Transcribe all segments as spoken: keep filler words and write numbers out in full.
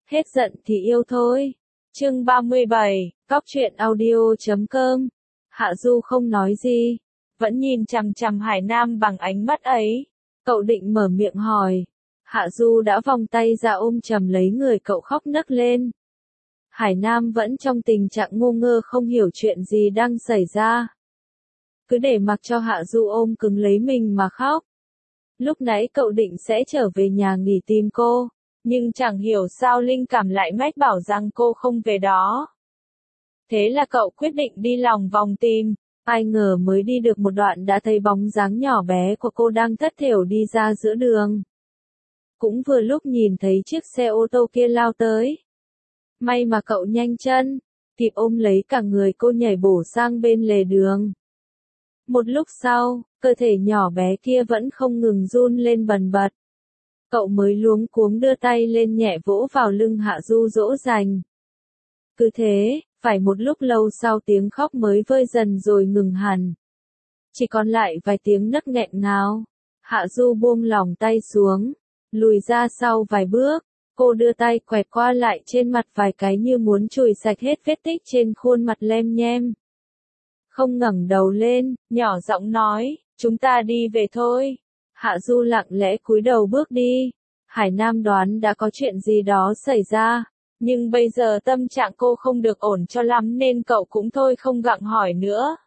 Hết giận thì yêu thôi. Chương ba mươi bảy, Cóc truyện audio chấm com. Hạ Du không nói gì, vẫn nhìn chằm chằm Hải Nam bằng ánh mắt ấy. Cậu định mở miệng hỏi. Hạ Du đã vòng tay ra ôm chầm lấy người cậu khóc nấc lên. Hải Nam vẫn trong tình trạng ngu ngơ không hiểu chuyện gì đang xảy ra. Cứ để mặc cho Hạ Du ôm cứng lấy mình mà khóc. Lúc nãy cậu định sẽ trở về nhà nghỉ tìm cô, nhưng chẳng hiểu sao linh cảm lại mách bảo rằng cô không về đó. Thế là cậu quyết định đi lòng vòng tìm, ai ngờ mới đi được một đoạn đã thấy bóng dáng nhỏ bé của cô đang thất thểu đi ra giữa đường. Cũng vừa lúc nhìn thấy chiếc xe ô tô kia lao tới. May mà cậu nhanh chân, kịp ôm lấy cả người cô nhảy bổ sang bên lề đường. Một lúc sau, cơ thể nhỏ bé kia vẫn không ngừng run lên bần bật. Cậu mới luống cuống đưa tay lên nhẹ vỗ vào lưng Hạ Du dỗ dành. Cứ thế, phải một lúc lâu sau tiếng khóc mới vơi dần rồi ngừng hẳn. Chỉ còn lại vài tiếng nấc nghẹn ngào. Hạ Du buông lỏng tay xuống, lùi ra sau vài bước. Cô đưa tay quẹt qua lại trên mặt vài cái như muốn chùi sạch hết vết tích trên khuôn mặt lem nhem. Không ngẩng đầu lên, nhỏ giọng nói, chúng ta đi về thôi. Hạ Du lặng lẽ cúi đầu bước đi. Hải Nam đoán đã có chuyện gì đó xảy ra, nhưng bây giờ tâm trạng cô không được ổn cho lắm nên cậu cũng thôi không gặng hỏi nữa.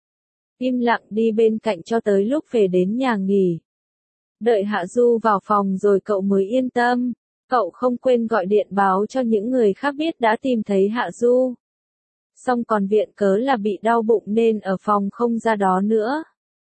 Im lặng đi bên cạnh cho tới lúc về đến nhà nghỉ. Đợi Hạ Du vào phòng rồi cậu mới yên tâm. Cậu không quên gọi điện báo cho những người khác biết đã tìm thấy Hạ Du. Xong còn viện cớ là bị đau bụng nên ở phòng không ra đó nữa.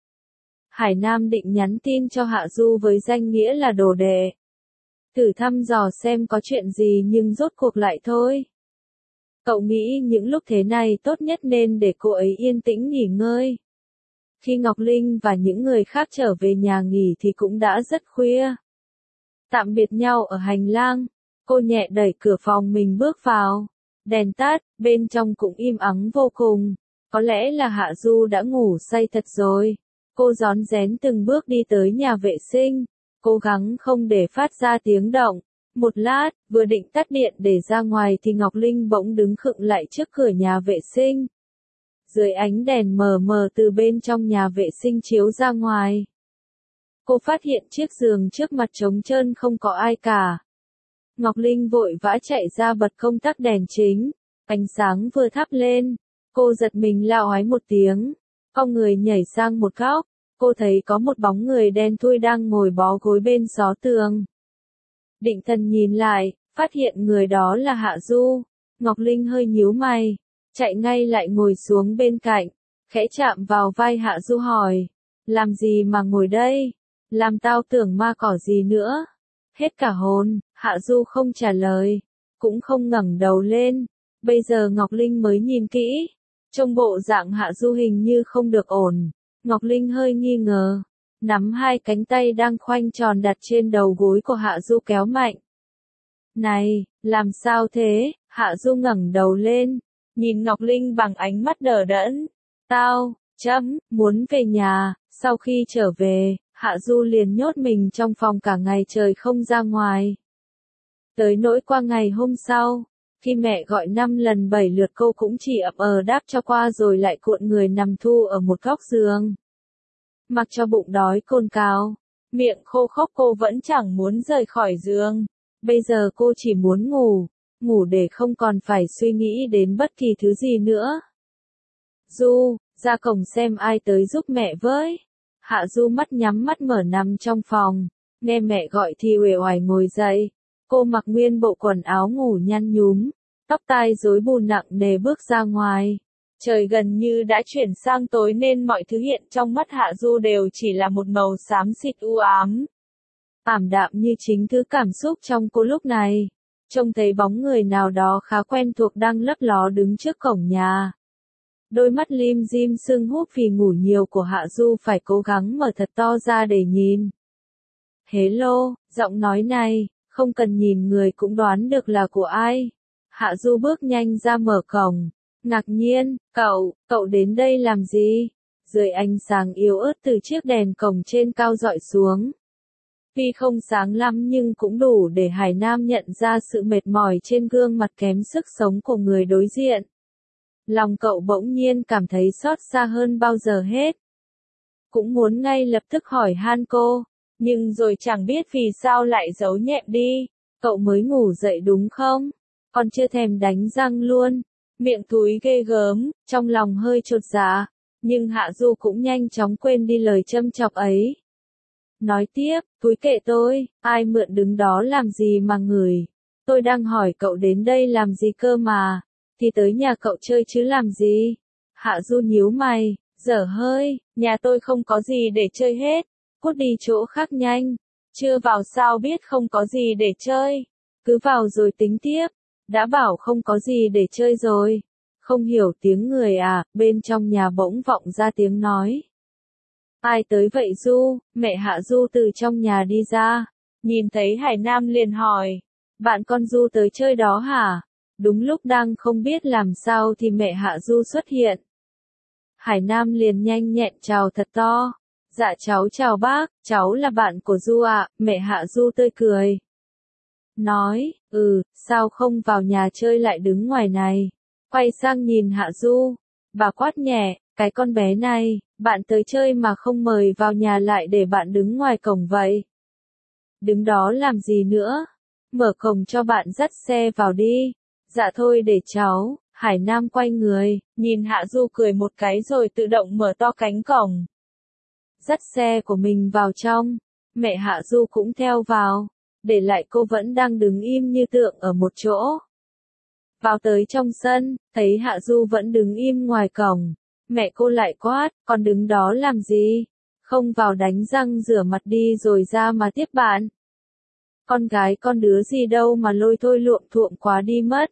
Hải Nam định nhắn tin cho Hạ Du với danh nghĩa là đồ đệ. Thử thăm dò xem có chuyện gì nhưng rốt cuộc lại thôi. Cậu nghĩ những lúc thế này tốt nhất nên để cô ấy yên tĩnh nghỉ ngơi. Khi Ngọc Linh và những người khác trở về nhà nghỉ thì cũng đã rất khuya. Tạm biệt nhau ở hành lang, cô nhẹ đẩy cửa phòng mình bước vào. Đèn tắt, bên trong cũng im ắng vô cùng. Có lẽ là Hạ Du đã ngủ say thật rồi. Cô rón rén từng bước đi tới nhà vệ sinh, cố gắng không để phát ra tiếng động. Một lát, vừa định tắt điện để ra ngoài thì Ngọc Linh bỗng đứng khựng lại trước cửa nhà vệ sinh. Dưới ánh đèn mờ mờ từ bên trong nhà vệ sinh chiếu ra ngoài. Cô phát hiện chiếc giường trước mặt trống trơn không có ai cả. Ngọc Linh vội vã chạy ra bật công tắc đèn chính, ánh sáng vừa thắp lên, cô giật mình la oái một tiếng, cong người nhảy sang một góc, cô thấy có một bóng người đen thui đang ngồi bó gối bên gió tường. Định thần nhìn lại, phát hiện người đó là Hạ Du, Ngọc Linh hơi nhíu mày, chạy ngay lại ngồi xuống bên cạnh, khẽ chạm vào vai Hạ Du hỏi, làm gì mà ngồi đây, làm tao tưởng ma cỏ gì nữa. Hết cả hồn, Hạ Du không trả lời, cũng không ngẩng đầu lên. Bây giờ Ngọc Linh mới nhìn kỹ, trông bộ dạng Hạ Du hình như không được ổn. Ngọc Linh hơi nghi ngờ, nắm hai cánh tay đang khoanh tròn đặt trên đầu gối của Hạ Du kéo mạnh. Này, làm sao thế? Hạ Du ngẩng đầu lên, nhìn Ngọc Linh bằng ánh mắt đờ đẫn. Tao, chấm, muốn về nhà. Sau khi trở về, Hạ Du liền nhốt mình trong phòng cả ngày trời không ra ngoài. Tới nỗi qua ngày hôm sau, khi mẹ gọi năm lần bảy lượt cô cũng chỉ ậm ờ đáp cho qua rồi lại cuộn người nằm thu ở một góc giường. Mặc cho bụng đói cồn cào, miệng khô khốc cô vẫn chẳng muốn rời khỏi giường. Bây giờ cô chỉ muốn ngủ, ngủ để không còn phải suy nghĩ đến bất kỳ thứ gì nữa. Du, ra cổng xem ai tới giúp mẹ với. Hạ Du mắt nhắm mắt mở nằm trong phòng, nghe mẹ gọi thì uể oải ngồi dậy. Cô mặc nguyên bộ quần áo ngủ nhăn nhúm, tóc tai rối bù nặng nề bước ra ngoài. Trời gần như đã chuyển sang tối nên mọi thứ hiện trong mắt Hạ Du đều chỉ là một màu xám xịt u ám. Ảm đạm như chính thứ cảm xúc trong cô lúc này. Trông thấy bóng người nào đó khá quen thuộc đang lấp ló đứng trước cổng nhà. Đôi mắt lim dim sưng húp vì ngủ nhiều của Hạ Du phải cố gắng mở thật to ra để nhìn. Hello, giọng nói này, không cần nhìn người cũng đoán được là của ai. Hạ Du bước nhanh ra mở cổng, ngạc nhiên, cậu, cậu đến đây làm gì? Dưới ánh sáng yếu ớt từ chiếc đèn cổng trên cao dọi xuống. Tuy không sáng lắm nhưng cũng đủ để Hải Nam nhận ra sự mệt mỏi trên gương mặt kém sức sống của người đối diện. Lòng cậu bỗng nhiên cảm thấy xót xa hơn bao giờ hết. Cũng muốn ngay lập tức hỏi han cô, nhưng rồi chẳng biết vì sao lại giấu nhẹm đi. Cậu mới ngủ dậy đúng không? Còn chưa thèm đánh răng luôn. Miệng thúi ghê gớm, trong lòng hơi chột dạ. Nhưng Hạ Du cũng nhanh chóng quên đi lời châm chọc ấy. Nói tiếp, túi kệ tôi, ai mượn đứng đó làm gì mà ngửi. Tôi đang hỏi cậu đến đây làm gì cơ mà. Thì tới nhà cậu chơi chứ làm gì. Hạ Du nhíu mày, dở hơi, nhà tôi không có gì để chơi hết. Cút đi chỗ khác nhanh. Chưa vào sao biết không có gì để chơi. Cứ vào rồi tính tiếp. Đã bảo không có gì để chơi rồi. Không hiểu tiếng người à, bên trong nhà bỗng vọng ra tiếng nói. Ai tới vậy Du? Mẹ Hạ Du từ trong nhà đi ra. Nhìn thấy Hải Nam liền hỏi. Bạn con Du tới chơi đó hả? Đúng lúc đang không biết làm sao thì mẹ Hạ Du xuất hiện. Hải Nam liền nhanh nhẹn chào thật to. Dạ cháu chào bác, cháu là bạn của Du ạ, mẹ Hạ Du tươi cười. Nói, ừ, sao không vào nhà chơi lại đứng ngoài này. Quay sang nhìn Hạ Du. Bà quát nhẹ, cái con bé này, bạn tới chơi mà không mời vào nhà lại để bạn đứng ngoài cổng vậy. Đứng đó làm gì nữa? Mở cổng cho bạn dắt xe vào đi. Dạ thôi để cháu. Hải Nam quay người, nhìn Hạ Du cười một cái rồi tự động mở to cánh cổng. Dắt xe của mình vào trong. Mẹ Hạ Du cũng theo vào. Để lại cô vẫn đang đứng im như tượng ở một chỗ. Vào tới trong sân, thấy Hạ Du vẫn đứng im ngoài cổng. Mẹ cô lại quát, còn đứng đó làm gì? Không vào đánh răng rửa mặt đi rồi ra mà tiếp bạn. Con gái con đứa gì đâu mà lôi thôi luộm thuộm quá đi mất.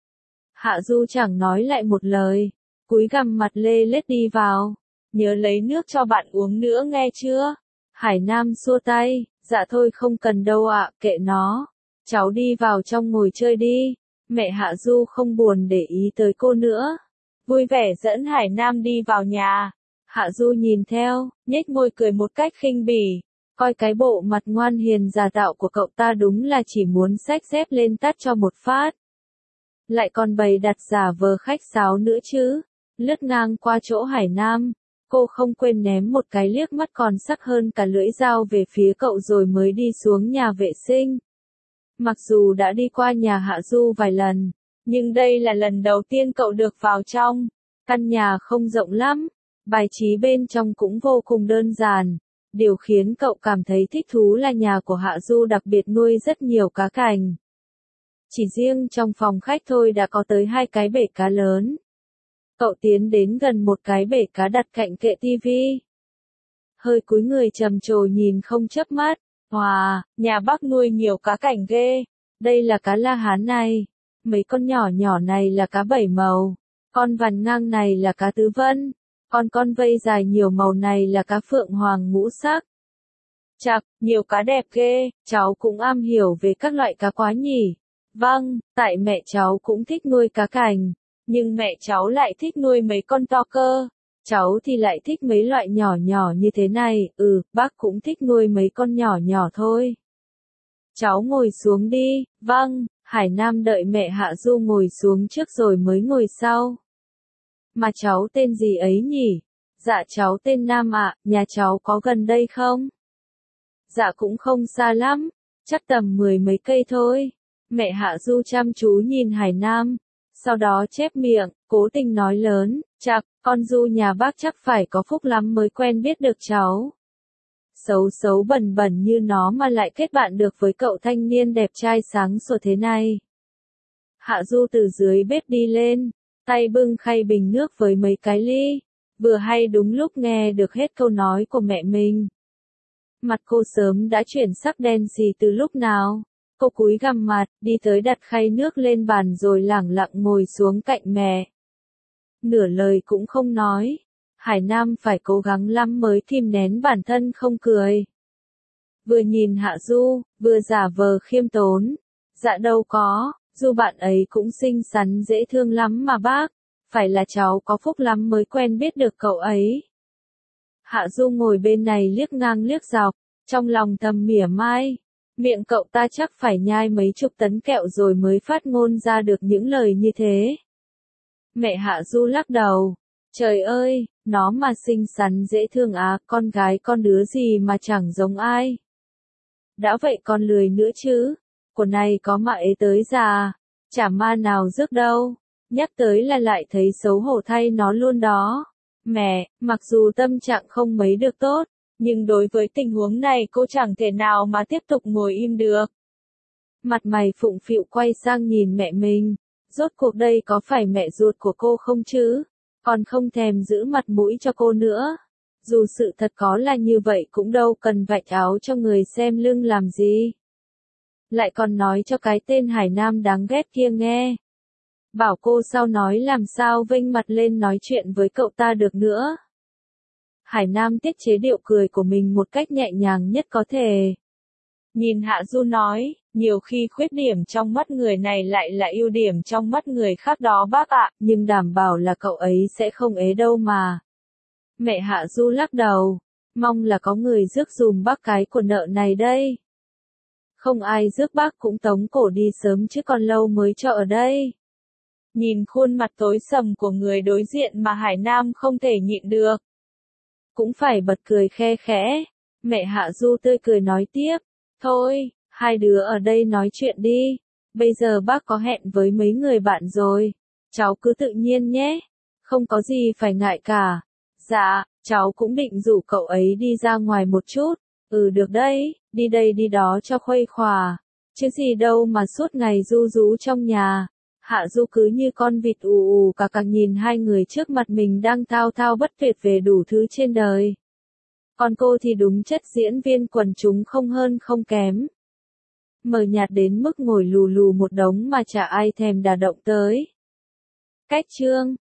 Hạ Du chẳng nói lại một lời. Cúi gằm mặt lê lết đi vào. Nhớ lấy nước cho bạn uống nữa nghe chưa? Hải Nam xua tay, dạ thôi không cần đâu ạ, kệ nó. Cháu đi vào trong ngồi chơi đi. Mẹ Hạ Du không buồn để ý tới cô nữa. Vui vẻ dẫn Hải Nam đi vào nhà. Hạ Du nhìn theo, nhếch môi cười một cách khinh bỉ. Coi cái bộ mặt ngoan hiền giả tạo của cậu ta đúng là chỉ muốn xách dép lên tát cho một phát. Lại còn bày đặt giả vờ khách sáo nữa chứ. Lướt ngang qua chỗ Hải Nam. Cô không quên ném một cái liếc mắt còn sắc hơn cả lưỡi dao về phía cậu rồi mới đi xuống nhà vệ sinh. Mặc dù đã đi qua nhà Hạ Du vài lần, nhưng đây là lần đầu tiên cậu được vào trong. Căn nhà không rộng lắm, bài trí bên trong cũng vô cùng đơn giản. Điều khiến cậu cảm thấy thích thú là nhà của Hạ Du đặc biệt nuôi rất nhiều cá cảnh. Chỉ riêng trong phòng khách thôi đã có tới hai cái bể cá lớn. Cậu tiến đến gần một cái bể cá đặt cạnh kệ tivi. Hơi cúi người trầm trồ nhìn không chớp mắt. Wow, nhà bác nuôi nhiều cá cảnh ghê. Đây là cá La Hán này. Mấy con nhỏ nhỏ này là cá bảy màu. Con vằn ngang này là cá tứ vân. Còn con vây dài nhiều màu này là cá phượng hoàng ngũ sắc. Chạc, nhiều cá đẹp ghê, cháu cũng am hiểu về các loại cá quá nhỉ. Vâng, tại mẹ cháu cũng thích nuôi cá cảnh. Nhưng mẹ cháu lại thích nuôi mấy con to cơ. Cháu thì lại thích mấy loại nhỏ nhỏ như thế này, ừ, bác cũng thích nuôi mấy con nhỏ nhỏ thôi. Cháu ngồi xuống đi, vâng, Hải Nam đợi mẹ Hạ Du ngồi xuống trước rồi mới ngồi sau. Mà cháu tên gì ấy nhỉ? Dạ cháu tên Nam ạ, nhà cháu có gần đây không? Dạ cũng không xa lắm, chắc tầm mười mấy cây thôi. Mẹ Hạ Du chăm chú nhìn Hải Nam. Sau đó chép miệng, cố tình nói lớn, chạc, con Du nhà bác chắc phải có phúc lắm mới quen biết được cháu. Xấu xấu bẩn bẩn như nó mà lại kết bạn được với cậu thanh niên đẹp trai sáng sủa thế này. Hạ Du từ dưới bếp đi lên, tay bưng khay bình nước với mấy cái ly, vừa hay đúng lúc nghe được hết câu nói của mẹ mình. Mặt cô sớm đã chuyển sắc đen xì từ lúc nào. Cô cúi gằm mặt, đi tới đặt khay nước lên bàn rồi lẳng lặng ngồi xuống cạnh mẹ. Nửa lời cũng không nói. Hải Nam phải cố gắng lắm mới kìm nén bản thân không cười. Vừa nhìn Hạ Du, vừa giả vờ khiêm tốn. Dạ đâu có, Du bạn ấy cũng xinh xắn dễ thương lắm mà bác. Phải là cháu có phúc lắm mới quen biết được cậu ấy. Hạ Du ngồi bên này liếc ngang liếc dọc. Trong lòng thầm mỉa mai, miệng cậu ta chắc phải nhai mấy chục tấn kẹo rồi mới phát ngôn ra được những lời như thế. Mẹ Hạ Du lắc đầu, trời ơi, nó mà xinh xắn dễ thương á, con gái con đứa gì mà chẳng giống ai. Đã vậy con lười nữa chứ, của này có mà ế tới già, chả ma nào rước đâu, nhắc tới là lại thấy xấu hổ thay nó luôn đó. Mẹ, mặc dù tâm trạng không mấy được tốt, nhưng đối với tình huống này cô chẳng thể nào mà tiếp tục ngồi im được. Mặt mày phụng phịu quay sang nhìn mẹ mình, rốt cuộc đây có phải mẹ ruột của cô không chứ, còn không thèm giữ mặt mũi cho cô nữa. Dù sự thật có là như vậy cũng đâu cần vạch áo cho người xem lưng làm gì. Lại còn nói cho cái tên Hải Nam đáng ghét kia nghe. Bảo cô sao nói làm sao vênh mặt lên nói chuyện với cậu ta được nữa. Hải Nam tiết chế điệu cười của mình một cách nhẹ nhàng nhất có thể. Nhìn Hạ Du nói, nhiều khi khuyết điểm trong mắt người này lại là ưu điểm trong mắt người khác đó bác ạ, nhưng đảm bảo là cậu ấy sẽ không ế đâu mà. Mẹ Hạ Du lắc đầu, mong là có người rước dùm bác cái của nợ này đây. Không ai rước bác cũng tống cổ đi sớm chứ còn lâu mới cho ở đây. Nhìn khuôn mặt tối sầm của người đối diện mà Hải Nam không thể nhịn được. Cũng phải bật cười khe khẽ. Mẹ Hạ Du tươi cười nói tiếp, thôi, hai đứa ở đây nói chuyện đi. Bây giờ bác có hẹn với mấy người bạn rồi. Cháu cứ tự nhiên nhé. Không có gì phải ngại cả. Dạ, cháu cũng định rủ cậu ấy đi ra ngoài một chút. Ừ được đấy, đi đây đi đó cho khuây khỏa. Chứ gì đâu mà suốt ngày ru rú trong nhà. Hạ Du cứ như con vịt ù ù cả càng nhìn hai người trước mặt mình đang thao thao bất tuyệt về đủ thứ trên đời. Còn cô thì đúng chất diễn viên quần chúng không hơn không kém. Mờ nhạt đến mức ngồi lù lù một đống mà chả ai thèm đả động tới. Cách chương